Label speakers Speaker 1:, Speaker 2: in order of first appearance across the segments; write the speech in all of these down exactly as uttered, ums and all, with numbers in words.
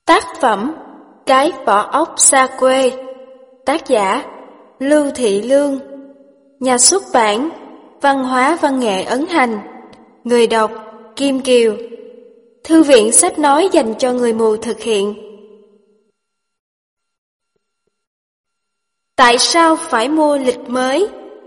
Speaker 1: Tác phẩm Cái vỏ ốc xa quê. Tác giả Lưu Thị Lương. Nhà xuất bản Văn hóa Văn nghệ Ấn Hành. Người đọc Kim Kiều. Thư viện sách nói dành cho người mù thực hiện. Tại sao phải mua lịch mới?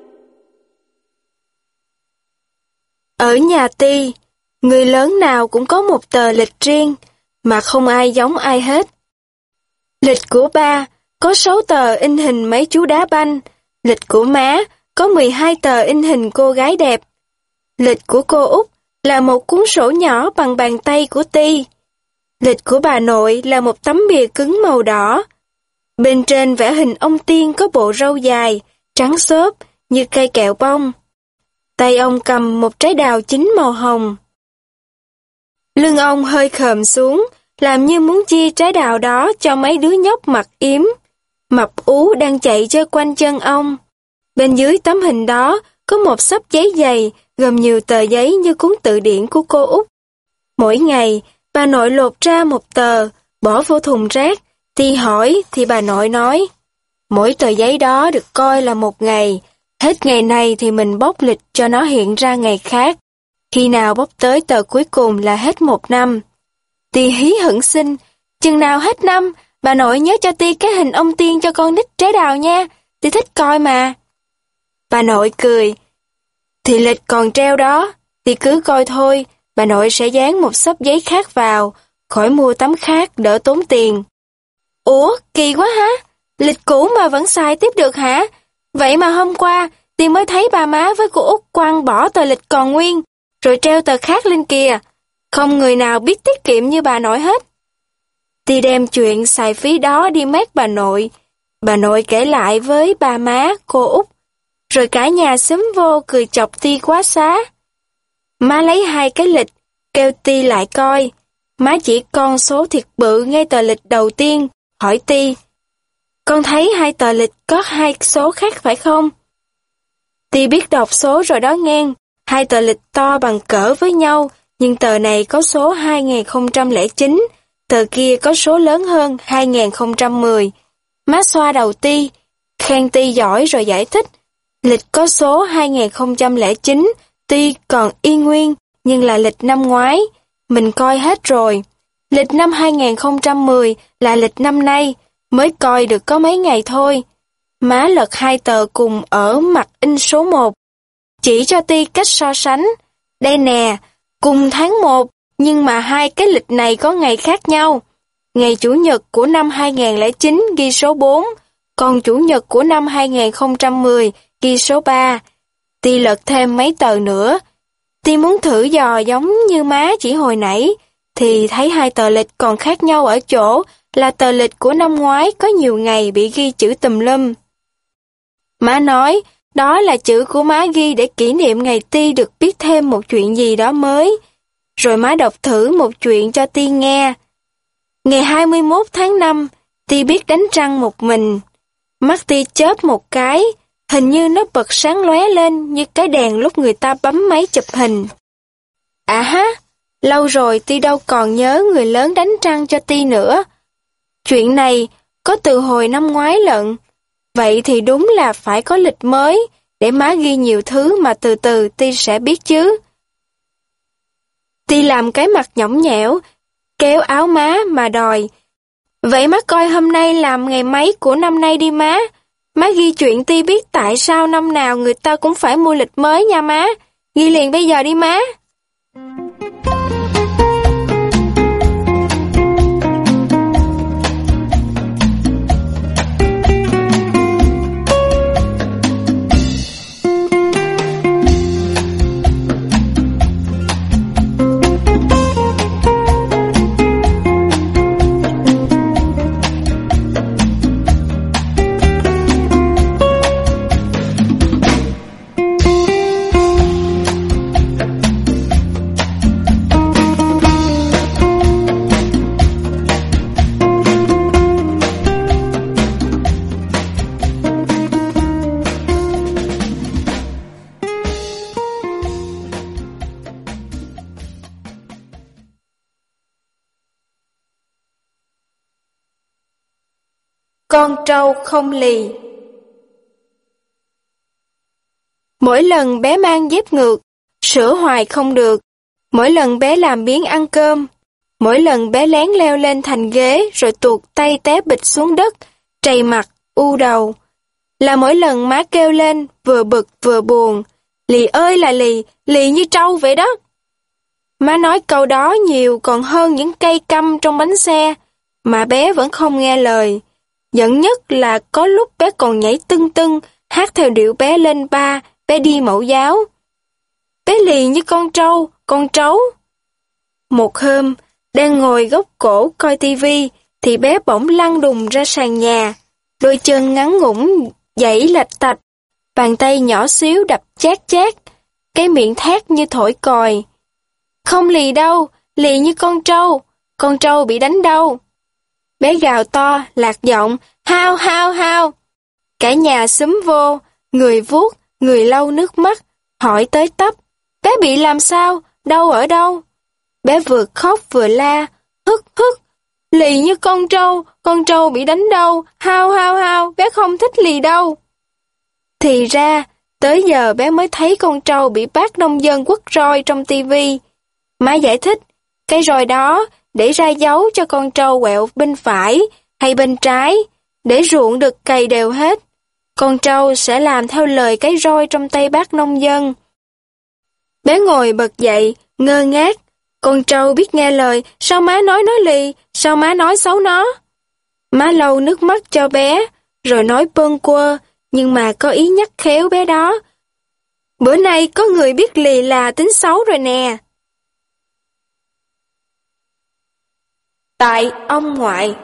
Speaker 1: Ở nhà Ti, người lớn nào cũng có một tờ lịch riêng, mà không ai giống ai hết. Lịch của ba có sáu tờ in hình mấy chú đá banh, lịch của má có mười hai tờ in hình cô gái đẹp. Lịch của cô Út là một cuốn sổ nhỏ bằng bàn tay của Ti. Lịch của bà nội là một tấm bìa cứng màu đỏ. Bên trên vẽ hình ông Tiên có bộ râu dài, trắng xốp như cây kẹo bông. Tay ông cầm một trái đào chín màu hồng. Lưng ông hơi khom xuống, làm như muốn chia trái đào đó cho mấy đứa nhóc mặc yếm. Mập ú đang chạy chơi quanh chân ông. Bên dưới tấm hình đó có một xấp giấy dày gồm nhiều tờ giấy như cuốn từ điển của cô Út. Mỗi ngày, bà nội lột ra một tờ, bỏ vô thùng rác. Ti hỏi thì bà nội nói, mỗi tờ giấy đó được coi là một ngày. Hết ngày này thì mình bóc lịch cho nó hiện ra ngày khác. Khi nào bóc tới tờ cuối cùng là hết một năm. Ti hí hửng xin, chừng nào hết năm, bà nội nhớ cho Ti cái hình ông Tiên cho con đít trái đào nha, Ti thích coi mà. Bà nội cười, thì lịch còn treo đó, Ti cứ coi thôi, bà nội sẽ dán một xấp giấy khác vào, khỏi mua tấm khác đỡ tốn tiền. Ủa, kỳ quá hả? Lịch cũ mà vẫn xài tiếp được hả? Vậy mà hôm qua, Ti mới thấy bà má với cô Út quăng bỏ tờ lịch còn nguyên, rồi treo tờ khác lên kìa. Không người nào biết tiết kiệm như bà nội hết. Ti đem chuyện xài phí đó đi mét bà nội. Bà nội kể lại với bà má, cô Út. Rồi cả nhà xúm vô cười chọc Ti quá xá. Má lấy hai cái lịch, kêu Ti lại coi. Má chỉ con số thiệt bự ngay tờ lịch đầu tiên, hỏi Ti. Con thấy hai tờ lịch có hai số khác phải không? Ti biết đọc số rồi đó nghe. Hai tờ lịch to bằng cỡ với nhau, nhưng tờ này có số hai nghìn không trăm lẻ chín, tờ kia có số lớn hơn hai nghìn không trăm mười. Má xoa đầu Ti, khen Ti giỏi rồi giải thích. Lịch có số hai nghìn không trăm lẻ chín, Ti còn y nguyên, nhưng là lịch năm ngoái. Mình coi hết rồi. Lịch năm hai nghìn không trăm mười là lịch năm nay, mới coi được có mấy ngày thôi. Má lật hai tờ cùng ở mặt in số một. Chỉ cho Ti cách so sánh. Đây nè, cùng tháng một, nhưng mà hai cái lịch này có ngày khác nhau. Ngày Chủ nhật của năm hai nghìn không trăm lẻ chín ghi số bốn, còn Chủ nhật của năm hai nghìn không trăm mười ghi số ba. Ti lật thêm mấy tờ nữa. Ti muốn thử dò giống như má chỉ hồi nãy, thì thấy hai tờ lịch còn khác nhau ở chỗ là tờ lịch của năm ngoái có nhiều ngày bị ghi chữ tùm lum. Má nói, đó là chữ của má ghi để kỷ niệm ngày Ti được biết thêm một chuyện gì đó mới. Rồi má đọc thử một chuyện cho Ti nghe. Ngày hai mươi mốt tháng năm, Ti biết đánh răng một mình. Mắt Ti chớp một cái, hình như nó bật sáng lóe lên như cái đèn lúc người ta bấm máy chụp hình. À ha, lâu rồi Ti đâu còn nhớ người lớn đánh răng cho Ti nữa. Chuyện này có từ hồi năm ngoái lận. Vậy thì đúng là phải có lịch mới, để má ghi nhiều thứ mà từ từ Ti sẽ biết chứ. Ti làm cái mặt nhõng nhẽo, kéo áo má mà đòi. Vậy má coi hôm nay làm ngày mấy của năm nay đi má. Má ghi chuyện Ti biết tại sao năm nào người ta cũng phải mua lịch mới nha má. Ghi liền bây giờ đi má. con trâu không lì. Mỗi lần bé mang dép ngược, sửa hoài không được. Mỗi lần bé làm biếng ăn cơm. Mỗi lần bé lén leo lên thành ghế rồi tuột tay té bịch xuống đất, trầy mặt, u đầu. Là mỗi lần má kêu lên, vừa bực vừa buồn. Lì ơi là lì, lì như trâu vậy đó. Má nói câu đó nhiều còn hơn những cây căm trong bánh xe, mà bé vẫn không nghe lời. Giận nhất là có lúc bé còn nhảy tưng tưng, hát theo điệu bé lên ba, bé đi mẫu giáo. Bé lì như con trâu, con trấu. Một hôm, đang ngồi góc cổ coi tivi, thì bé bỗng lăn đùng ra sàn nhà. Đôi chân ngắn ngủn, giãy lạch tạch, bàn tay nhỏ xíu đập chát chát, cái miệng thét như thổi còi. Không lì đâu, lì như con trâu, con trâu bị đánh đâu. Bé gào to, lạc giọng, hao hao hao. Cả nhà xúm vô, người vuốt, người lau nước mắt, hỏi tới tấp, bé bị làm sao, đau ở đâu? Bé vừa khóc vừa la, hức hức, lì như con trâu, con trâu bị đánh đâu, hao hao hao, bé không thích lì đâu. Thì ra, tới giờ bé mới thấy con trâu bị bác nông dân quất roi trong tivi. Má giải thích, cái roi đó để ra dấu cho con trâu quẹo bên phải hay bên trái, để ruộng được cày đều hết. Con trâu sẽ làm theo lời cái roi trong tay bác nông dân. Bé ngồi bật dậy, ngơ ngác. Con trâu biết nghe lời, sao má nói nó lì, sao má nói xấu nó. Má lau nước mắt cho bé, rồi nói bâng quơ, nhưng mà có ý nhắc khéo bé đó. Bữa nay có người biết lì là tính xấu rồi nè. Tại ông ngoại.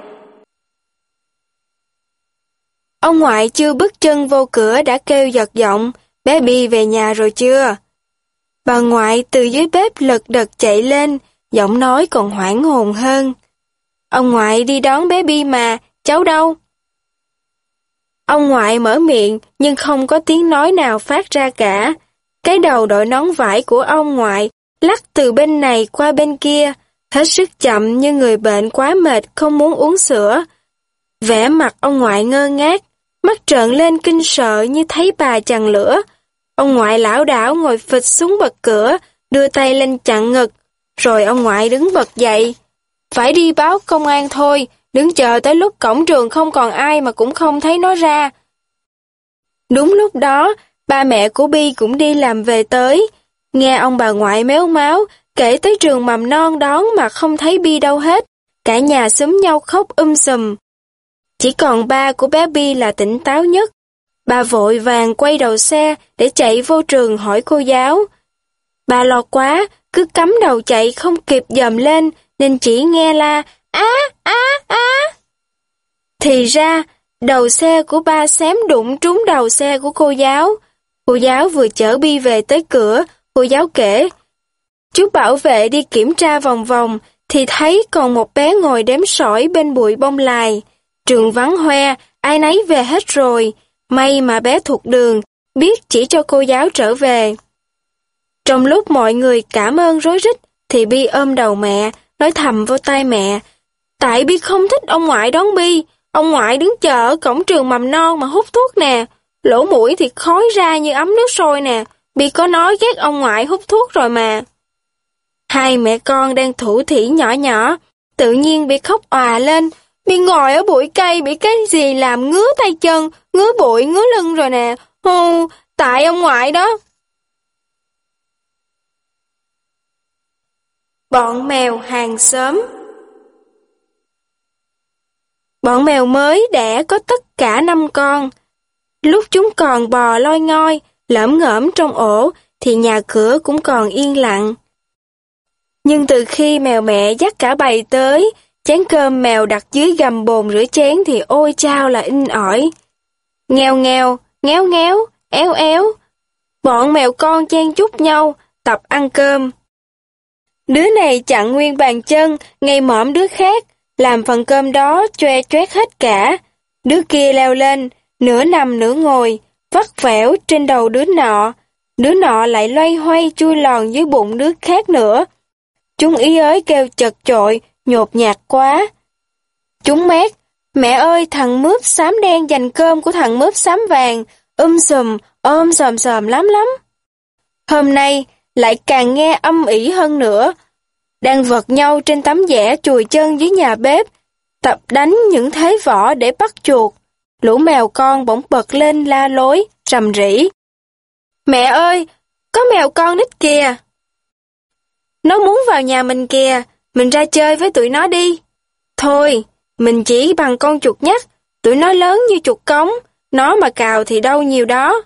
Speaker 1: Ông ngoại chưa bước chân vô cửa đã kêu giật giọng, bé Bi về nhà rồi chưa? Bà ngoại từ dưới bếp lật đật chạy lên, giọng nói còn hoảng hồn hơn. Ông ngoại đi đón bé Bi mà, cháu đâu? Ông ngoại mở miệng nhưng không có tiếng nói nào phát ra cả. Cái đầu đội nón vải của ông ngoại lắc từ bên này qua bên kia, hết sức chậm như người bệnh quá mệt không muốn uống sữa. Vẻ mặt ông ngoại ngơ ngác, mắt trợn lên kinh sợ như thấy bà chằn lửa. Ông ngoại lảo đảo ngồi phịch xuống bậc cửa, đưa tay lên chặn ngực, rồi ông ngoại đứng bật dậy. Phải đi báo công an thôi, đứng chờ tới lúc cổng trường không còn ai mà cũng không thấy nó ra. Đúng lúc đó, ba mẹ của Bi cũng đi làm về tới. Nghe ông bà ngoại méo máo, kể tới trường mầm non đón mà không thấy Bi đâu hết. Cả nhà xúm nhau khóc um sùm. Chỉ còn ba của bé Bi là tỉnh táo nhất. Bà vội vàng quay đầu xe để chạy vô trường hỏi cô giáo. Bà lo quá, cứ cắm đầu chạy không kịp dòm lên, nên chỉ nghe la, á, á, á. Thì ra, đầu xe của ba xém đụng trúng đầu xe của cô giáo. Cô giáo vừa chở Bi về tới cửa, cô giáo kể. Chú bảo vệ đi kiểm tra vòng vòng, thì thấy còn một bé ngồi đếm sỏi bên bụi bông lai. Trường vắng hoe, ai nấy về hết rồi. May mà bé thuộc đường, biết chỉ cho cô giáo trở về. Trong lúc mọi người cảm ơn rối rít, thì Bi ôm đầu mẹ, nói thầm vô tai mẹ. Tại Bi không thích ông ngoại đón Bi, ông ngoại đứng chờ ở cổng trường mầm non mà hút thuốc nè. Lỗ mũi thì khói ra như ấm nước sôi nè, Bi có nói ghét ông ngoại hút thuốc rồi mà. Hai mẹ con đang thủ thỉ nhỏ nhỏ, tự nhiên Bi khóc òa lên. Bi ngồi ở bụi cây bị cái gì làm ngứa tay chân, ngứa bụi, ngứa lưng rồi nè. Hù, tại ông ngoại đó. Bọn mèo hàng xóm. Bọn mèo mới đẻ có tất cả năm con. Lúc chúng còn bò loi ngoi, lởm ngởm trong ổ, thì nhà cửa cũng còn yên lặng. Nhưng từ khi mèo mẹ dắt cả bầy tới, chén cơm mèo đặt dưới gầm bồn rửa chén thì ôi chao là inh ỏi. Nghèo nghèo, ngéo ngéo, éo éo. Bọn mèo con chen chúc nhau, tập ăn cơm. Đứa này chặn nguyên bàn chân, ngay mõm đứa khác, làm phần cơm đó choe choét hết cả. Đứa kia leo lên, nửa nằm nửa ngồi, vắt vẻo trên đầu đứa nọ. Đứa nọ lại loay hoay chui lòn dưới bụng đứa khác nữa. Chúng ý ới kêu chật chội, nhột nhạt quá. Chúng mét, Mẹ ơi, thằng mướp xám đen giành cơm của thằng mướp xám vàng, um sùm, ôm sòm sòm lắm lắm. Hôm nay, lại càng nghe âm ỉ hơn nữa. Đang vật nhau trên tấm vẽ chùi chân dưới nhà bếp, tập đánh những thế võ để bắt chuột. Lũ mèo con bỗng bật lên la lối, rầm rĩ. Mẹ ơi, có mèo con nít kìa. Nó muốn vào nhà mình kìa, mình ra chơi với tụi nó đi. Thôi, mình chỉ bằng con chuột nhắt, tụi nó lớn như chuột cống, nó mà cào thì đâu nhiều đó.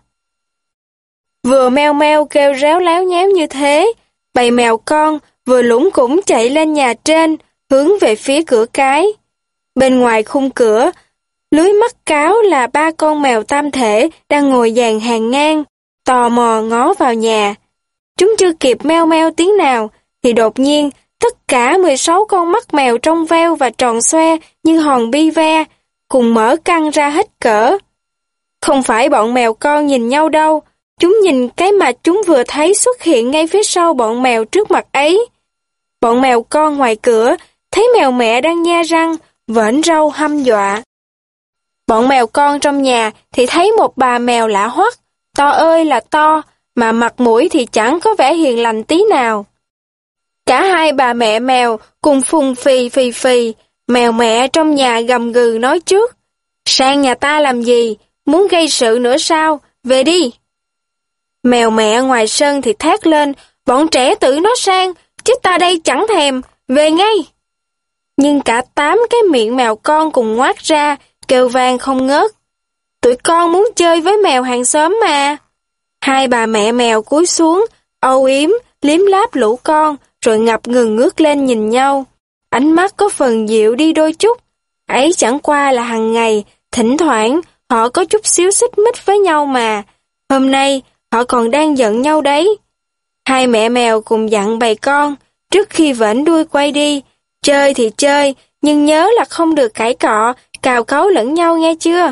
Speaker 1: Vừa meo meo kêu réo láo nháo như thế, bầy mèo con vừa lủng củng chạy lên nhà trên, hướng về phía cửa cái. Bên ngoài khung cửa, lưới mắt cáo là ba con mèo tam thể đang ngồi dàn hàng ngang, tò mò ngó vào nhà. Chúng chưa kịp meo meo tiếng nào, thì đột nhiên tất cả mười sáu con mắt mèo trong veo và tròn xoe như hòn bi ve, cùng mở căng ra hết cỡ. Không phải bọn mèo con nhìn nhau đâu, chúng nhìn cái mà chúng vừa thấy xuất hiện ngay phía sau bọn mèo trước mặt ấy. Bọn mèo con ngoài cửa thấy mèo mẹ đang nhe răng, vểnh râu hăm dọa. Bọn mèo con trong nhà thì thấy một bà mèo lạ hoắc, to ơi là to, mà mặt mũi thì chẳng có vẻ hiền lành tí nào. Cả hai bà mẹ mèo cùng phùng phì phì phì, mèo mẹ trong nhà gầm gừ nói trước. Sang nhà ta làm gì, muốn gây sự nữa sao, về đi. Mèo mẹ ngoài sân thì thét lên, bọn trẻ tự nó sang, chứ ta đây chẳng thèm, về ngay. Nhưng cả tám cái miệng mèo con cùng ngoác ra, kêu vang không ngớt. Tụi con muốn chơi với mèo hàng xóm mà. Hai bà mẹ mèo cúi xuống, âu yếm, liếm láp lũ con, rồi ngập ngừng ngước lên nhìn nhau. Ánh mắt có phần dịu đi đôi chút. Ấy chẳng qua là hằng ngày, thỉnh thoảng, họ có chút xíu xích mích với nhau mà. Hôm nay, họ còn đang giận nhau đấy. Hai mẹ mèo cùng dặn bầy con, trước khi vểnh đuôi quay đi, chơi thì chơi, nhưng nhớ là không được cãi cọ, cào cấu lẫn nhau nghe chưa?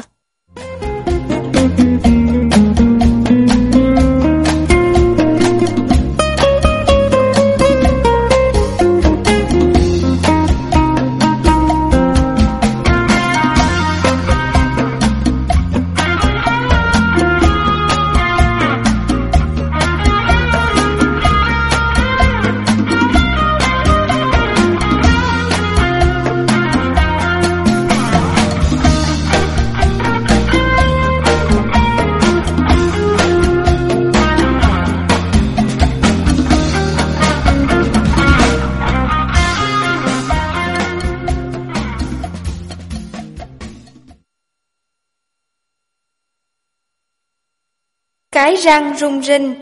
Speaker 1: Cái răng rung rinh.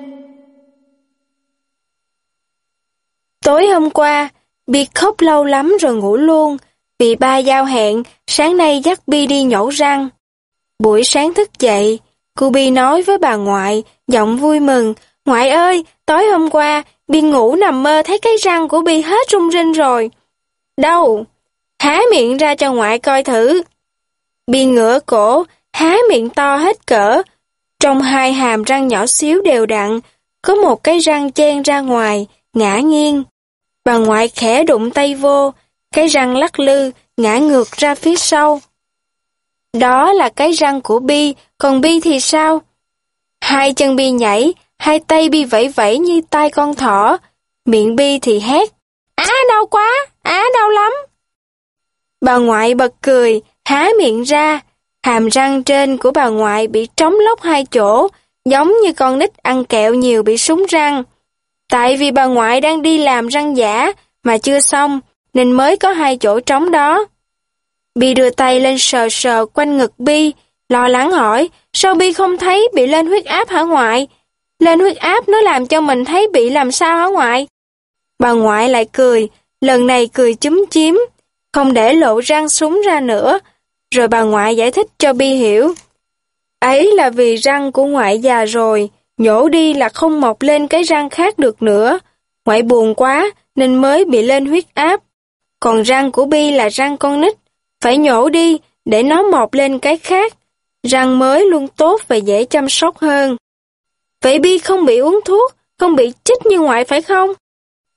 Speaker 1: Tối hôm qua, Bi khóc lâu lắm rồi ngủ luôn, vì ba giao hẹn, sáng nay dắt Bi đi nhổ răng. Buổi sáng thức dậy, cô Bi nói với bà ngoại, giọng vui mừng, ngoại ơi, tối hôm qua, Bi ngủ nằm mơ thấy cái răng của Bi hết rung rinh rồi. Đâu? Há miệng ra cho ngoại coi thử. Bi ngửa cổ, há miệng to hết cỡ. Trong hai hàm răng nhỏ xíu đều đặn, có một cái răng chen ra ngoài, ngã nghiêng. Bà ngoại khẽ đụng tay vô, cái răng lắc lư, ngã ngược ra phía sau. Đó là cái răng của Bi, còn Bi thì sao? Hai chân Bi nhảy, hai tay Bi vẫy vẫy như tai con thỏ. Miệng Bi thì hét, á đau quá, á đau lắm. Bà ngoại bật cười, há miệng ra. Hàm răng trên của bà ngoại bị trống lốc hai chỗ, giống như con nít ăn kẹo nhiều bị súng răng. Tại vì bà ngoại đang đi làm răng giả mà chưa xong, nên mới có hai chỗ trống đó. Bi đưa tay lên sờ sờ quanh ngực Bi, lo lắng hỏi, sao Bi không thấy bị lên huyết áp hả ngoại? Lên huyết áp nó làm cho mình thấy bị làm sao hả ngoại? Bà ngoại lại cười, lần này cười chúm chím, không để lộ răng súng ra nữa. Rồi bà ngoại giải thích cho Bi hiểu. Ấy là vì răng của ngoại già rồi, nhổ đi là không mọc lên cái răng khác được nữa. Ngoại buồn quá nên mới bị lên huyết áp. Còn răng của Bi là răng con nít, phải nhổ đi để nó mọc lên cái khác. Răng mới luôn tốt và dễ chăm sóc hơn. Vậy Bi không bị uống thuốc, không bị chích như ngoại phải không?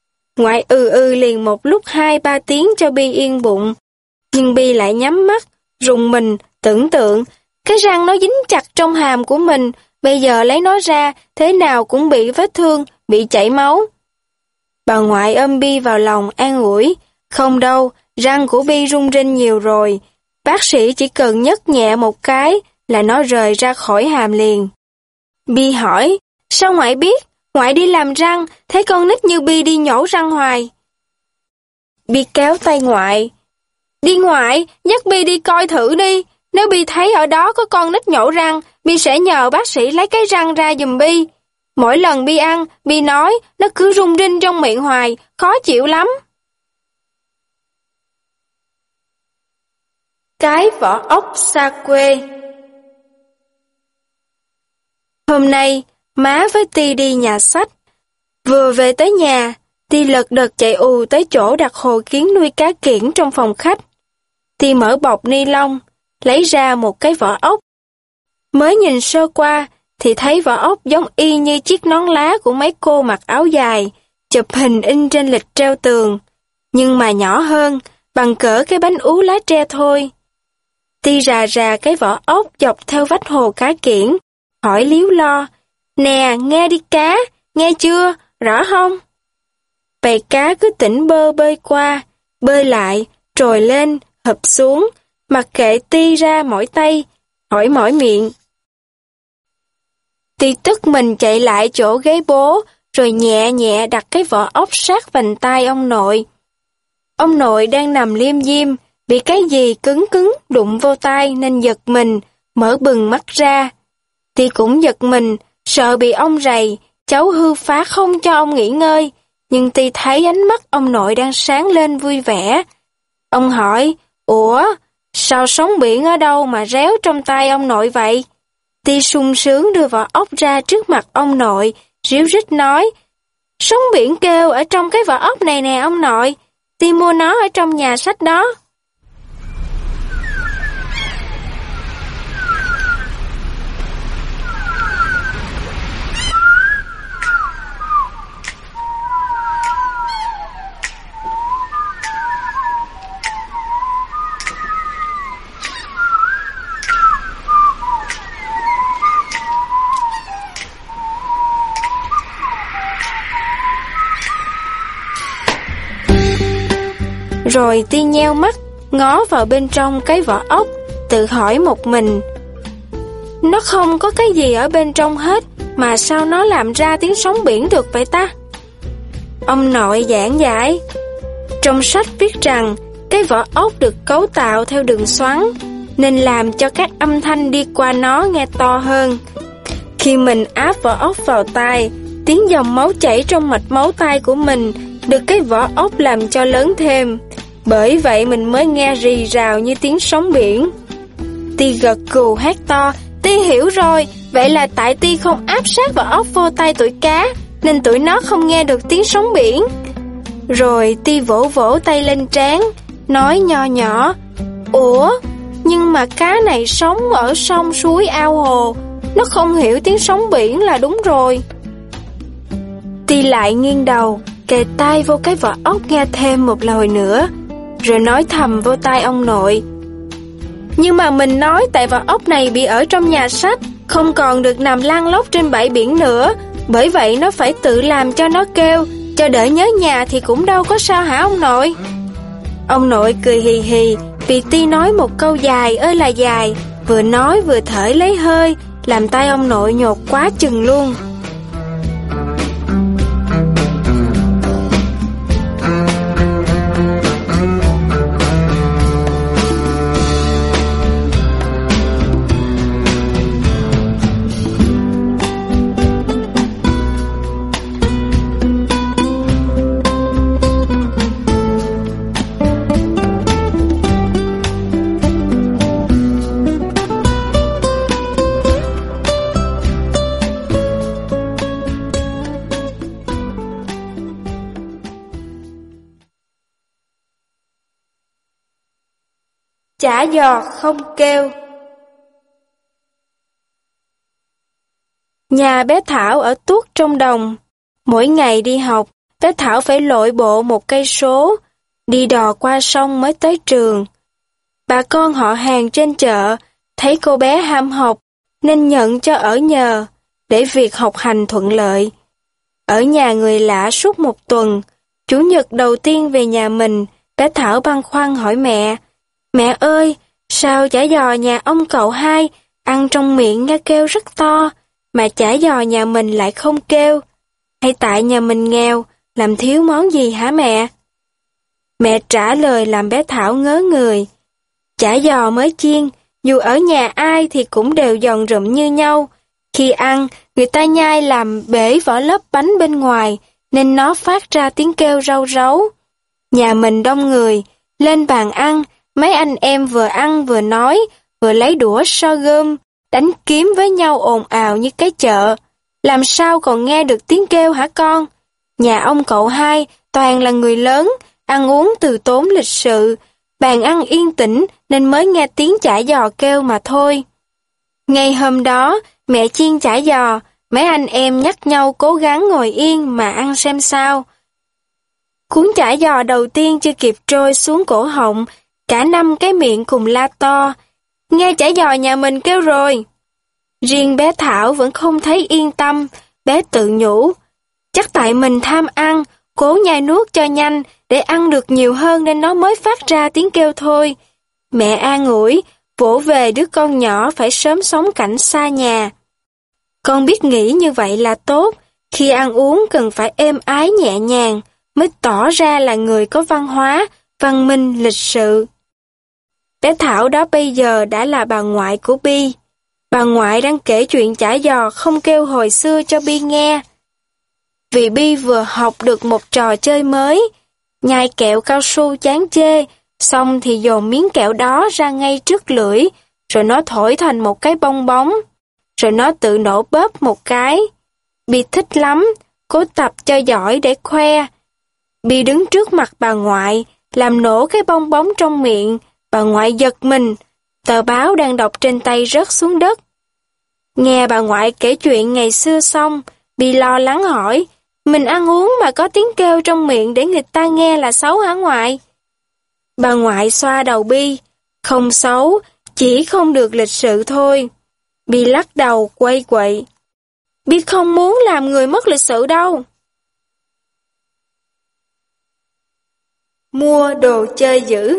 Speaker 1: Ngoại ừ ừ liền một lúc hai ba tiếng cho Bi yên bụng. Nhưng Bi lại nhắm mắt, rùng mình, tưởng tượng, cái răng nó dính chặt trong hàm của mình, bây giờ lấy nó ra, thế nào cũng bị vết thương, bị chảy máu. Bà ngoại ôm Bi vào lòng an ủi, không đâu, răng của Bi rung rinh nhiều rồi, bác sĩ chỉ cần nhấc nhẹ một cái là nó rời ra khỏi hàm liền. Bi hỏi, sao ngoại biết? Ngoại đi làm răng, thấy con nít như Bi đi nhổ răng hoài. Bi kéo tay ngoại. Đi ngoại, dắt Bi đi coi thử đi. Nếu Bi thấy ở đó có con nít nhổ răng, Bi sẽ nhờ bác sĩ lấy cái răng ra giùm Bi. Mỗi lần Bi ăn, Bi nói, nó cứ rung rinh trong miệng hoài, khó chịu lắm. Cái vỏ ốc xa quê. Hôm nay, má với Ti đi nhà sách. Vừa về tới nhà, Ti lật đật chạy ù tới chỗ đặt hồ kiến nuôi cá kiển trong phòng khách. Ti mở bọc ni lông, lấy ra một cái vỏ ốc. Mới nhìn sơ qua, thì thấy vỏ ốc giống y như chiếc nón lá của mấy cô mặc áo dài, chụp hình in trên lịch treo tường, nhưng mà nhỏ hơn, bằng cỡ cái bánh ú lá tre thôi. Ti rà rà cái vỏ ốc dọc theo vách hồ cá kiển, hỏi líu lo, nè, nghe đi cá, nghe chưa, rõ không? Bầy cá cứ tỉnh bơ bơi qua, bơi lại, trồi lên, hụp xuống, mặc kệ Ti ra mỏi tay, hỏi mỏi miệng. Ti tức mình chạy lại chỗ ghế bố, rồi nhẹ nhẹ đặt cái vỏ ốc sát vành tai ông nội. Ông nội đang nằm liêm diêm, bị cái gì cứng cứng đụng vô tai nên giật mình, mở bừng mắt ra. Ti cũng giật mình, sợ bị ông rầy, cháu hư phá không cho ông nghỉ ngơi, nhưng Ti thấy ánh mắt ông nội đang sáng lên vui vẻ. Ông hỏi, ủa, sao sóng biển ở đâu mà réo trong tay ông nội vậy? Ti sung sướng đưa vỏ ốc ra trước mặt ông nội, ríu rít nói, sóng biển kêu ở trong cái vỏ ốc này nè ông nội, Ti mua nó ở trong nhà sách đó. Rồi Ti nheo mắt, ngó vào bên trong cái vỏ ốc, tự hỏi một mình. Nó không có cái gì ở bên trong hết, mà sao nó làm ra tiếng sóng biển được vậy ta? Ông nội giảng giải. Trong sách viết rằng, cái vỏ ốc được cấu tạo theo đường xoắn, nên làm cho các âm thanh đi qua nó nghe to hơn. Khi mình áp vỏ ốc vào tai, tiếng dòng máu chảy trong mạch máu tai của mình được cái vỏ ốc làm cho lớn thêm. Bởi vậy mình mới nghe rì rào như tiếng sóng biển. Ti gật gù hét to, Ti hiểu rồi, vậy là tại Ti không áp sát vỏ ốc vô tay tụi cá, nên tụi nó không nghe được tiếng sóng biển. Rồi Ti vỗ vỗ tay lên trán, nói nho nhỏ, ủa, nhưng mà cá này sống ở sông suối ao hồ, nó không hiểu tiếng sóng biển là đúng rồi. Ti lại nghiêng đầu, kề tai vô cái vỏ ốc nghe thêm một lời nữa, rồi nói thầm vô tai ông nội. Nhưng mà mình nói tại vỏ ốc này bị ở trong nhà sách, không còn được nằm lăn lóc trên bãi biển nữa, bởi vậy nó phải tự làm cho nó kêu, cho đỡ nhớ nhà thì cũng đâu có sao hả ông nội? Ông nội cười hì hì, vì Ti nói một câu dài ơi là dài, vừa nói vừa thở lấy hơi, làm tai ông nội nhột quá chừng luôn. Chả giò không kêu. Nhà bé Thảo ở tuốt trong đồng. Mỗi ngày đi học, bé Thảo phải lội bộ một cây số, đi đò qua sông mới tới trường. bà con họ hàng trên chợ thấy cô bé ham học nên nhận cho ở nhờ để việc học hành thuận lợi. Ở nhà người lạ suốt một tuần, Chủ nhật đầu tiên về nhà mình, bé Thảo băn khoăn hỏi mẹ: "Mẹ ơi, sao chả giò nhà ông cậu hai ăn trong miệng nghe kêu rất to, mà chả giò nhà mình lại không kêu? Hay tại nhà mình nghèo, làm thiếu món gì hả mẹ?" Mẹ trả lời làm bé Thảo ngớ người: "Chả giò mới chiên, dù ở nhà ai thì cũng đều giòn rụm như nhau. Khi ăn, người ta nhai làm bể vỏ lớp bánh bên ngoài, nên nó phát ra tiếng kêu rau ráu. Nhà mình đông người, lên bàn ăn, mấy anh em vừa ăn vừa nói, vừa lấy đũa so gươm, đánh kiếm với nhau ồn ào như cái chợ. Làm sao còn nghe được tiếng kêu hả con? Nhà ông cậu hai toàn là người lớn, ăn uống từ tốn lịch sự, bàn ăn yên tĩnh nên mới nghe tiếng chả giò kêu mà thôi." Ngày hôm đó, mẹ chiên chả giò, mấy anh em nhắc nhau cố gắng ngồi yên mà ăn xem sao. Cuốn chả giò đầu tiên chưa kịp trôi xuống cổ họng, cả năm cái miệng cùng la to: "Nghe chả giò nhà mình kêu rồi." Riêng bé Thảo vẫn không thấy yên tâm, bé tự nhủ: "Chắc tại mình tham ăn, cố nhai nuốt cho nhanh để ăn được nhiều hơn nên nó mới phát ra tiếng kêu thôi." Mẹ an ủi, vỗ về đứa con nhỏ phải sớm sống cảnh xa nhà: "Con biết nghĩ như vậy là tốt, khi ăn uống cần phải êm ái nhẹ nhàng, mới tỏ ra là người có văn hóa, văn minh, lịch sự." Bé Thảo đó bây giờ đã là bà ngoại của Bi. Bà ngoại đang kể chuyện chả giò không kêu hồi xưa cho Bi nghe. Vì Bi vừa học được một trò chơi mới, nhai kẹo cao su chán chê, xong thì dồn miếng kẹo đó ra ngay trước lưỡi, rồi nó thổi thành một cái bong bóng, rồi nó tự nổ bóp một cái. Bi thích lắm, cố tập cho giỏi để khoe. Bi đứng trước mặt bà ngoại, làm nổ cái bong bóng trong miệng, bà ngoại giật mình, tờ báo đang đọc trên tay rớt xuống đất. Nghe bà ngoại kể chuyện ngày xưa xong, Bi lo lắng hỏi: "Mình ăn uống mà có tiếng kêu trong miệng để người ta nghe là xấu hả ngoại?" Bà ngoại xoa đầu Bi: "Không xấu, chỉ không được lịch sự thôi." Bi lắc đầu quay quậy: "Bi không muốn làm người mất lịch sự đâu." Mua đồ chơi dữ.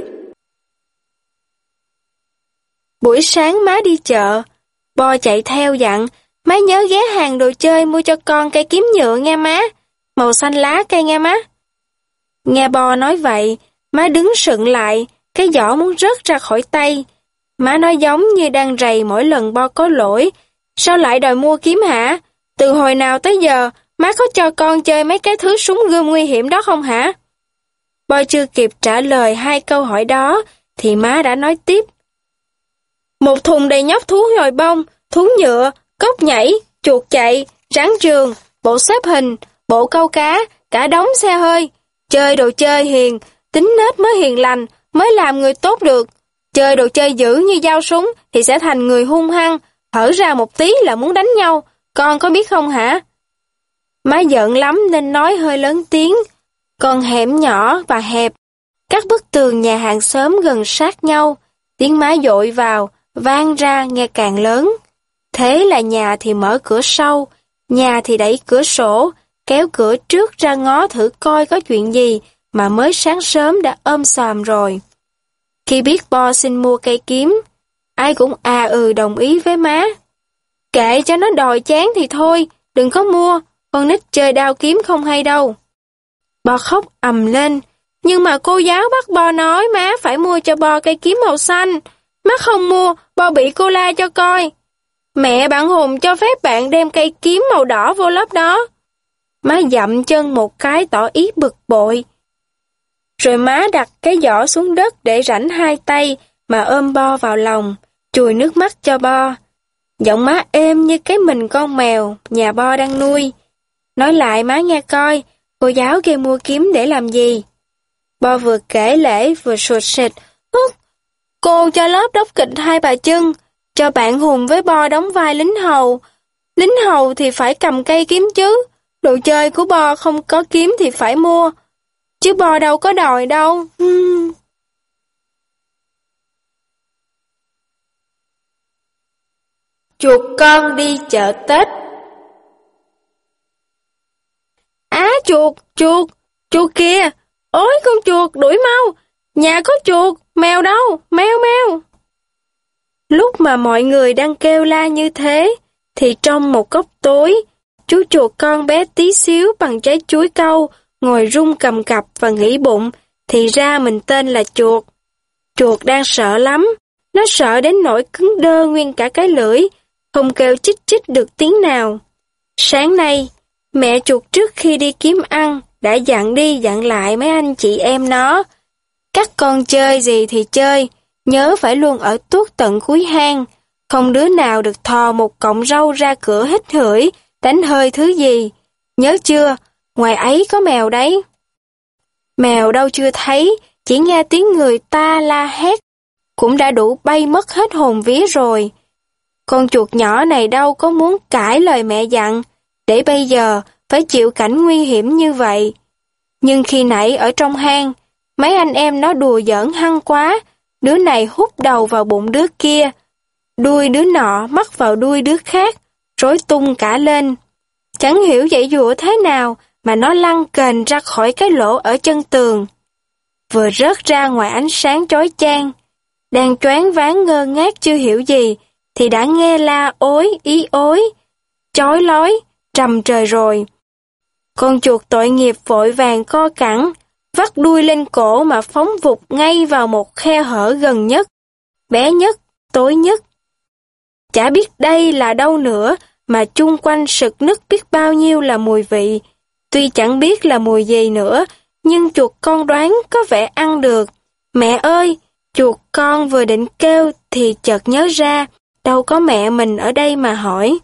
Speaker 1: Buổi sáng má đi chợ, Bo chạy theo dặn: "Má nhớ ghé hàng đồ chơi mua cho con cây kiếm nhựa nghe má, màu xanh lá cây nghe má." Nghe Bo nói vậy, má đứng sững lại, cái giỏ muốn rớt ra khỏi tay. Má nói giống như đang rầy mỗi lần Bo có lỗi: "Sao lại đòi mua kiếm hả? Từ hồi nào tới giờ, má có cho con chơi mấy cái thứ súng gươm nguy hiểm đó không hả?" Bo chưa kịp trả lời hai câu hỏi đó, thì má đã nói tiếp: "Một thùng đầy nhóc thú nhồi bông, thú nhựa, cốc nhảy, chuột chạy, rắn trường, bộ xếp hình, bộ câu cá, cả đống xe hơi. Chơi đồ chơi hiền, tính nết mới hiền lành, mới làm người tốt được. Chơi đồ chơi dữ như dao súng thì sẽ thành người hung hăng, hở ra một tí là muốn đánh nhau, con có biết không hả?" Má giận lắm nên nói hơi lớn tiếng. Con hẻm nhỏ và hẹp, các bức tường nhà hàng xóm gần sát nhau, tiếng má dội vào, vang ra nghe càng lớn. Thế là nhà thì mở cửa sau, nhà thì đẩy cửa sổ, kéo cửa trước ra ngó thử coi có chuyện gì mà mới sáng sớm đã ôm xòm rồi. Khi biết Bo xin mua cây kiếm, ai cũng à ừ đồng ý với má. "Kệ cho nó đòi chán thì thôi, đừng có mua, con nít chơi đao kiếm không hay đâu." Bo khóc ầm lên: "Nhưng mà cô giáo bắt Bo nói má phải mua cho Bo cây kiếm màu xanh. Má không mua, Bo bị cô la cho coi. Mẹ bạn Hùng cho phép bạn đem cây kiếm màu đỏ vô lớp đó." Má dậm chân một cái tỏ ý bực bội. Rồi má đặt cái giỏ xuống đất để rảnh hai tay mà ôm Bo vào lòng, chùi nước mắt cho Bo. Giọng má êm như cái mình con mèo nhà Bo đang nuôi. "Nói lại má nghe coi, cô giáo kêu mua kiếm để làm gì?" Bo vừa kể lễ vừa sụt sịt: "Hút, cô cho lớp đốc kịch Hai Bà Trưng, cho bạn Hùng với Bo đóng vai lính hầu. Lính hầu thì phải cầm cây kiếm chứ, đồ chơi của Bo không có kiếm thì phải mua, chứ Bo đâu có đòi đâu." Hmm. Chuột con đi chợ Tết. Á chuột, chuột, chuột kìa, ôi con chuột đuổi mau, nhà có chuột, mèo đâu, mèo mèo. Lúc mà mọi người đang kêu la như thế, thì trong một góc tối, chú chuột con bé tí xíu bằng trái chuối câu, ngồi rung cầm cập và nghĩ bụng, thì ra mình tên là chuột. Chuột đang sợ lắm, nó sợ đến nỗi cứng đơ nguyên cả cái lưỡi, không kêu chích chích được tiếng nào. Sáng nay, mẹ chuột trước khi đi kiếm ăn, đã dặn đi dặn lại mấy anh chị em nó. Các con chơi gì thì chơi, nhớ phải luôn ở tuốt tận cuối hang, không đứa nào được thò một cọng rau ra cửa hít hửi, đánh hơi thứ gì. Nhớ chưa, ngoài ấy có mèo đấy. Mèo đâu chưa thấy, chỉ nghe tiếng người ta la hét, cũng đã đủ bay mất hết hồn vía rồi. Con chuột nhỏ này đâu có muốn cãi lời mẹ dặn, để bây giờ phải chịu cảnh nguy hiểm như vậy. Nhưng khi nãy ở trong hang, mấy anh em nó đùa giỡn hăng quá, đứa này hút đầu vào bụng đứa kia, đuôi đứa nọ mắc vào đuôi đứa khác, rối tung cả lên. Chẳng hiểu giãy giụa thế nào mà nó lăn kềnh ra khỏi cái lỗ ở chân tường. Vừa rớt ra ngoài ánh sáng chói chang, đang choáng váng ngơ ngác chưa hiểu gì, thì đã nghe la ối ý ối, chói lói, trầm trời rồi. Con chuột tội nghiệp vội vàng co cẳng, vắt đuôi lên cổ mà phóng vụt ngay vào một khe hở gần nhất, bé nhất, tối nhất. Chả biết đây là đâu nữa mà chung quanh sực nức biết bao nhiêu là mùi vị. Tuy chẳng biết là mùi gì nữa, nhưng chuột con đoán có vẻ ăn được. Mẹ ơi! Chuột con vừa định kêu thì chợt nhớ ra, đâu có mẹ mình ở đây mà hỏi.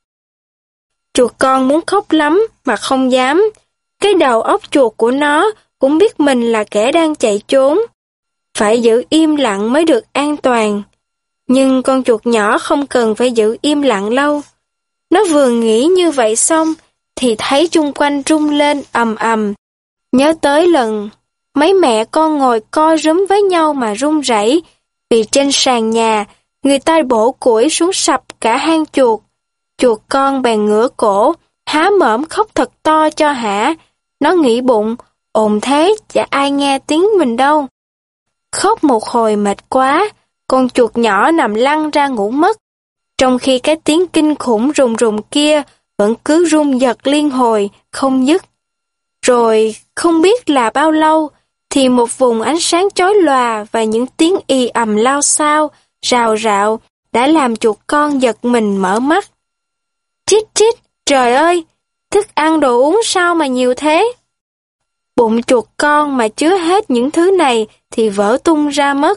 Speaker 1: Chuột con muốn khóc lắm mà không dám. Cái đầu óc chuột của nó cũng biết mình là kẻ đang chạy trốn. Phải giữ im lặng mới được an toàn. Nhưng con chuột nhỏ không cần phải giữ im lặng lâu. Nó vừa nghĩ như vậy xong, thì thấy chung quanh rung lên ầm ầm. Nhớ tới lần mấy mẹ con ngồi co rúm với nhau mà run rẩy, vì trên sàn nhà, người ta bổ củi xuống sập cả hang chuột. Chuột con bèn ngửa cổ, há mởm khóc thật to cho hả. Nó nghĩ bụng, ồn thế, chả ai nghe tiếng mình đâu. Khóc một hồi mệt quá, con chuột nhỏ nằm lăn ra ngủ mất, trong khi cái tiếng kinh khủng rùng rùng kia vẫn cứ rung giật liên hồi, không dứt. Rồi, không biết là bao lâu, thì một vùng ánh sáng chói lòa và những tiếng ì ầm lao xao, rào rạo, đã làm chuột con giật mình mở mắt. Chít chít, trời ơi, thức ăn đồ uống sao mà nhiều thế? Bụng chuột con mà chứa hết những thứ này thì vỡ tung ra mất.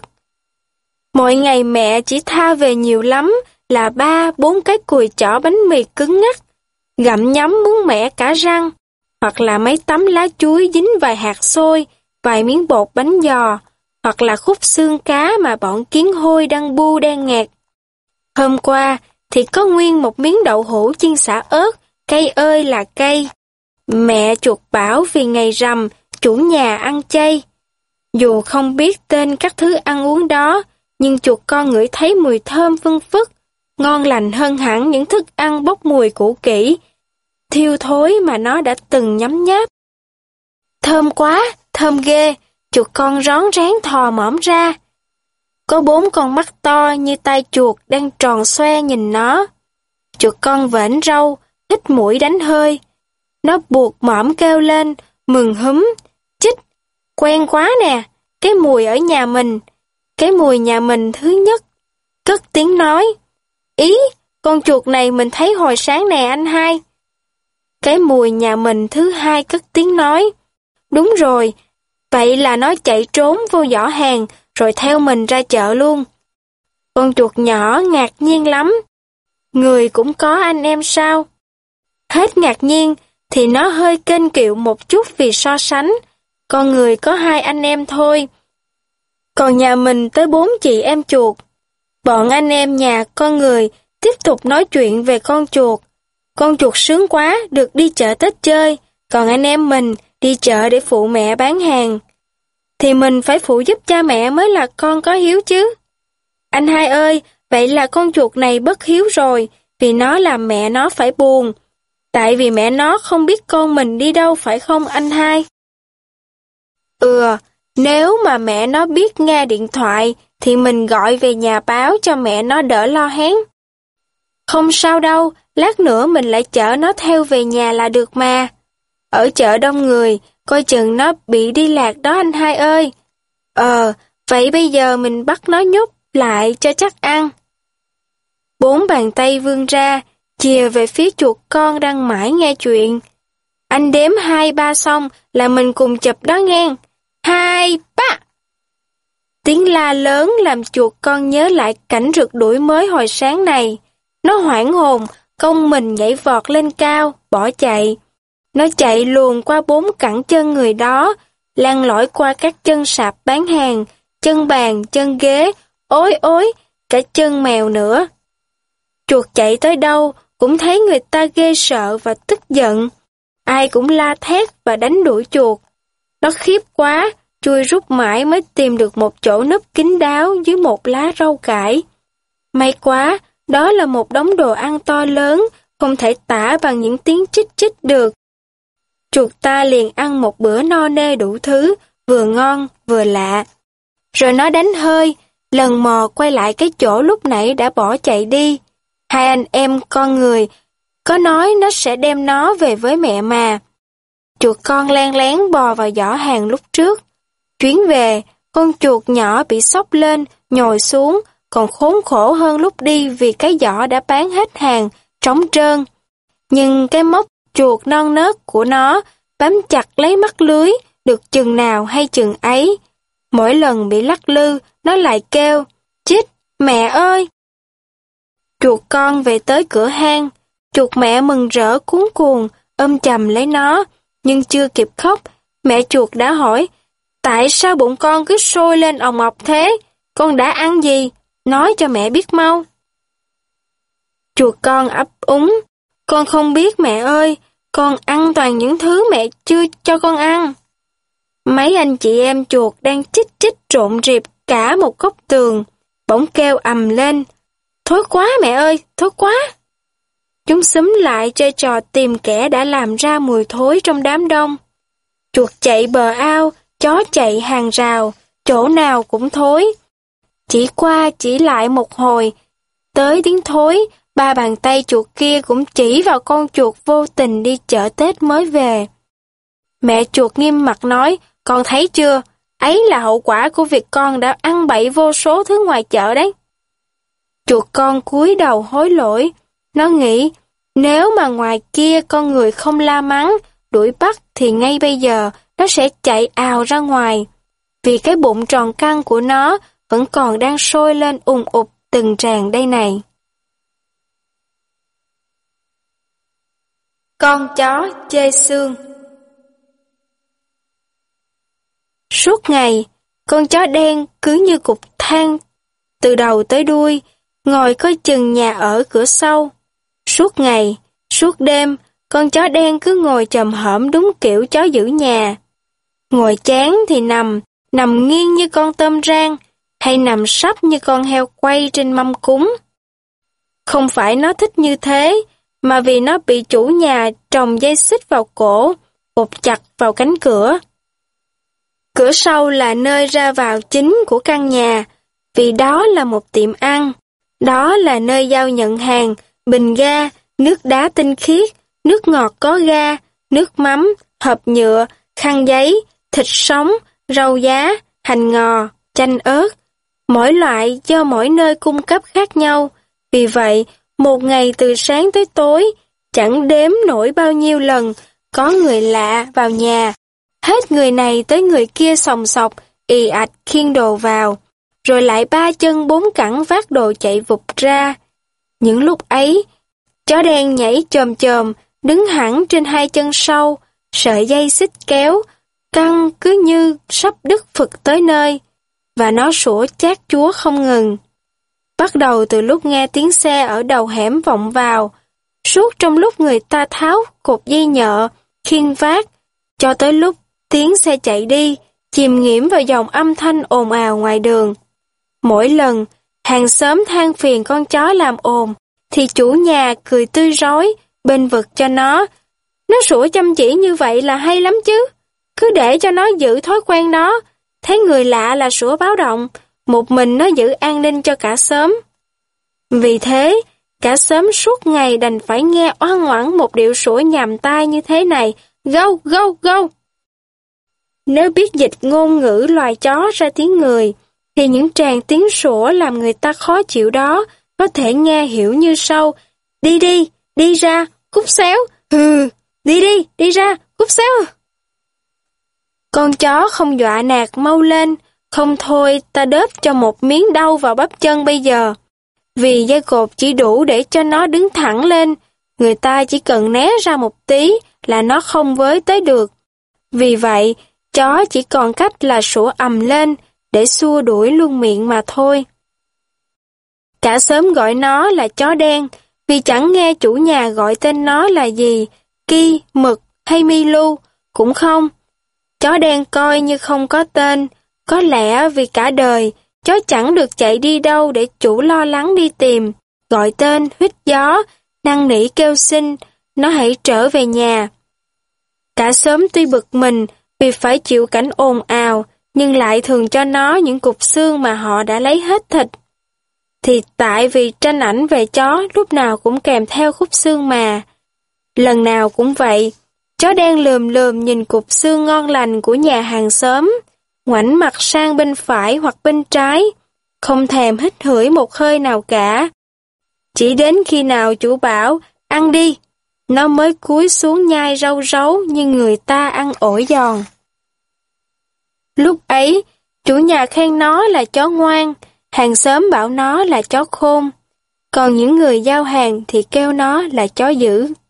Speaker 1: Mỗi ngày mẹ chỉ tha về nhiều lắm là ba, bốn cái cùi chỏ bánh mì cứng ngắc, gặm nhấm muốn mẻ cả răng, hoặc là mấy tấm lá chuối dính vài hạt xôi, vài miếng bột bánh giò, hoặc là khúc xương cá mà bọn kiến hôi đang bu đen nghẹt. Hôm qua thì có nguyên một miếng đậu hũ chiên xả ớt, cây ơi là cây. Mẹ chuột bảo vì ngày rằm, chủ nhà ăn chay. Dù không biết tên các thứ ăn uống đó, nhưng chuột con ngửi thấy mùi thơm phưng phức, ngon lành hơn hẳn những thức ăn bốc mùi cũ kỹ, thiêu thối mà nó đã từng nhấm nháp. Thơm quá, thơm ghê, chuột con rón rén thò mõm ra. Có bốn con mắt to như tay chuột đang tròn xoe nhìn nó. Chuột con vểnh râu, hít mũi đánh hơi. Nó buộc mõm kêu lên, mừng húm, chích, quen quá nè, cái mùi ở nhà mình, cái mùi nhà mình thứ nhất. Cất tiếng nói, ý, con chuột này mình thấy hồi sáng nè anh hai. Cái mùi nhà mình thứ hai cất tiếng nói, đúng rồi, vậy là nó chạy trốn vô giỏ hàng rồi theo mình ra chợ luôn. Con chuột nhỏ ngạc nhiên lắm. Người cũng có anh em sao? Hết ngạc nhiên thì nó hơi kênh kiệu một chút vì so sánh. Con người có hai anh em thôi. Còn nhà mình tới bốn chị em chuột. Bọn anh em nhà con người tiếp tục nói chuyện về con chuột. Con chuột sướng quá được đi chợ Tết chơi, còn anh em mình đi chợ để phụ mẹ bán hàng. Thì mình phải phụ giúp cha mẹ mới là con có hiếu chứ. Anh hai ơi, vậy là con chuột này bất hiếu rồi, vì nó làm mẹ nó phải buồn. Tại vì mẹ nó không biết con mình đi đâu phải không anh hai? Ừ, nếu mà mẹ nó biết nghe điện thoại, thì mình gọi về nhà báo cho mẹ nó đỡ lo hén. Không sao đâu, lát nữa mình lại chở nó theo về nhà là được mà. Ở chợ đông người, coi chừng nó bị đi lạc đó anh hai ơi. Ờ, vậy bây giờ mình bắt nó nhốt lại cho chắc ăn. Bốn bàn tay vươn ra, chìa về phía chuột con đang mãi nghe chuyện. Anh đếm hai ba xong là mình cùng chụp đó nghe. Hai, ba! Tiếng la lớn làm chuột con nhớ lại cảnh rượt đuổi mới hồi sáng này. Nó hoảng hồn, cong mình nhảy vọt lên cao, bỏ chạy. Nó chạy luồn qua bốn cẳng chân người đó, lăn lỏi qua các chân sạp bán hàng, chân bàn, chân ghế, ối ối, cả chân mèo nữa. Chuột chạy tới đâu cũng thấy người ta ghê sợ và tức giận. Ai cũng la thét và đánh đuổi chuột. Nó khiếp quá, chui rút mãi mới tìm được một chỗ núp kín đáo dưới một lá rau cải. May quá, đó là một đống đồ ăn to lớn, không thể tả bằng những tiếng chích chích được. Chuột ta liền ăn một bữa no nê đủ thứ, vừa ngon vừa lạ. Rồi nó đánh hơi, lần mò quay lại cái chỗ lúc nãy đã bỏ chạy đi. Hai anh em con người có nói nó sẽ đem nó về với mẹ mà. Chuột con len lén bò vào giỏ hàng lúc trước. Chuyến về, con chuột nhỏ bị sốc lên, nhồi xuống, còn khốn khổ hơn lúc đi vì cái giỏ đã bán hết hàng, trống trơn. Nhưng cái móc chuột non nớt của nó bám chặt lấy mắt lưới, được chừng nào hay chừng ấy. Mỗi lần bị lắc lư, nó lại kêu, chích, mẹ ơi! Chuột con về tới cửa hang, chuột mẹ mừng rỡ cuống cuồng, ôm chầm lấy nó, nhưng chưa kịp khóc, mẹ chuột đã hỏi, tại sao bụng con cứ sôi lên òng ọc thế? Con đã ăn gì? Nói cho mẹ biết mau. Chuột con ấp úng, con không biết mẹ ơi, con ăn toàn những thứ mẹ chưa cho con ăn. Mấy anh chị em chuột đang chích chích trộn rịp cả một góc tường, bỗng kêu ầm lên, thối quá mẹ ơi, thối quá. Chúng xúm lại chơi trò tìm kẻ đã làm ra mùi thối trong đám đông. Chuột chạy bờ ao, chó chạy hàng rào, chỗ nào cũng thối. Chỉ qua chỉ lại một hồi, tới tiếng thối, ba bàn tay chuột kia cũng chỉ vào con chuột vô tình đi chợ Tết mới về. Mẹ chuột nghiêm mặt nói, con thấy chưa, ấy là hậu quả của việc con đã ăn bậy vô số thứ ngoài chợ đấy. Chuột con cúi đầu hối lỗi, nó nghĩ, nếu mà ngoài kia con người không la mắng, đuổi bắt thì ngay bây giờ nó sẽ chạy ào ra ngoài, vì cái bụng tròn căng của nó vẫn còn đang sôi lên ùn ụt từng tràng đây này. Con chó chê xương. Suốt ngày, con chó đen cứ như cục than từ đầu tới đuôi, ngồi coi chừng nhà ở cửa sau. Suốt ngày, suốt đêm, con chó đen cứ ngồi chồm hổm đúng kiểu chó giữ nhà. Ngồi chán thì nằm, nằm nghiêng như con tôm rang, hay nằm sấp như con heo quay trên mâm cúng. Không phải nó thích như thế, mà vì nó bị chủ nhà trồng dây xích vào cổ, buộc chặt vào cánh cửa. Cửa sau là nơi ra vào chính của căn nhà, vì đó là một tiệm ăn. Đó là nơi giao nhận hàng, bình ga, nước đá tinh khiết, nước ngọt có ga, nước mắm, hộp nhựa, khăn giấy, thịt sống, rau giá, hành ngò, chanh ớt. Mỗi loại do mỗi nơi cung cấp khác nhau. Vì vậy, một ngày từ sáng tới tối, chẳng đếm nổi bao nhiêu lần, có người lạ vào nhà. Hết người này tới người kia sòng sọc, ì ạch khiêng đồ vào, rồi lại ba chân bốn cẳng vác đồ chạy vụt ra. Những lúc ấy, chó đen nhảy chồm chồm, đứng hẳn trên hai chân sau, sợi dây xích kéo, căng cứ như sắp đứt phực tới nơi, và nó sủa chát chúa không ngừng. Bắt đầu từ lúc nghe tiếng xe ở đầu hẻm vọng vào, suốt trong lúc người ta tháo cột dây nhợ, khiêng vác, cho tới lúc tiếng xe chạy đi, chìm nghiễm vào dòng âm thanh ồn ào ngoài đường. Mỗi lần, Hàng xóm than phiền con chó làm ồn, thì chủ nhà cười tươi rói, bênh vực cho nó. Nó sủa chăm chỉ như vậy là hay lắm chứ. Cứ để cho nó giữ thói quen đó, thấy người lạ là sủa báo động, một mình nó giữ an ninh cho cả xóm. Vì thế, cả xóm suốt ngày đành phải nghe oan oãn một điệu sủa nhàm tai như thế này, gâu, gâu, gâu. Nếu biết dịch ngôn ngữ loài chó ra tiếng người, thì những tràng tiếng sủa làm người ta khó chịu đó có thể nghe hiểu như sau: đi đi, đi ra, cút xéo, hừ, đi đi, đi ra, cút xéo. Con chó không dọa nạt mau lên, không thôi ta đớp cho một miếng đau vào bắp chân bây giờ. Vì dây cột chỉ đủ để cho nó đứng thẳng lên, người ta chỉ cần né ra một tí là nó không với tới được. Vì vậy, chó chỉ còn cách là sủa ầm lên để xua đuổi luôn miệng mà thôi. Cả xóm gọi nó là chó đen, vì chẳng nghe chủ nhà gọi tên nó là gì, Ki, Mực hay Milu, cũng không. Chó đen coi như không có tên, có lẽ vì cả đời, chó chẳng được chạy đi đâu để chủ lo lắng đi tìm, gọi tên, huýt gió, năn nỉ kêu xin, nó hãy trở về nhà. Cả xóm tuy bực mình vì phải chịu cảnh ồn ào, nhưng lại thường cho nó những cục xương mà họ đã lấy hết thịt. Thì tại vì tranh ảnh về chó lúc nào cũng kèm theo khúc xương mà. Lần nào cũng vậy, chó đen lườm lườm nhìn cục xương ngon lành của nhà hàng xóm, ngoảnh mặt sang bên phải hoặc bên trái, không thèm hít hửi một hơi nào cả. Chỉ đến khi nào chủ bảo, ăn đi, nó mới cúi xuống nhai rau rấu như người ta ăn ổi giòn. Lúc ấy, chủ nhà khen nó là chó ngoan, hàng xóm bảo nó là chó khôn, còn những người giao hàng thì kêu nó là chó dữ.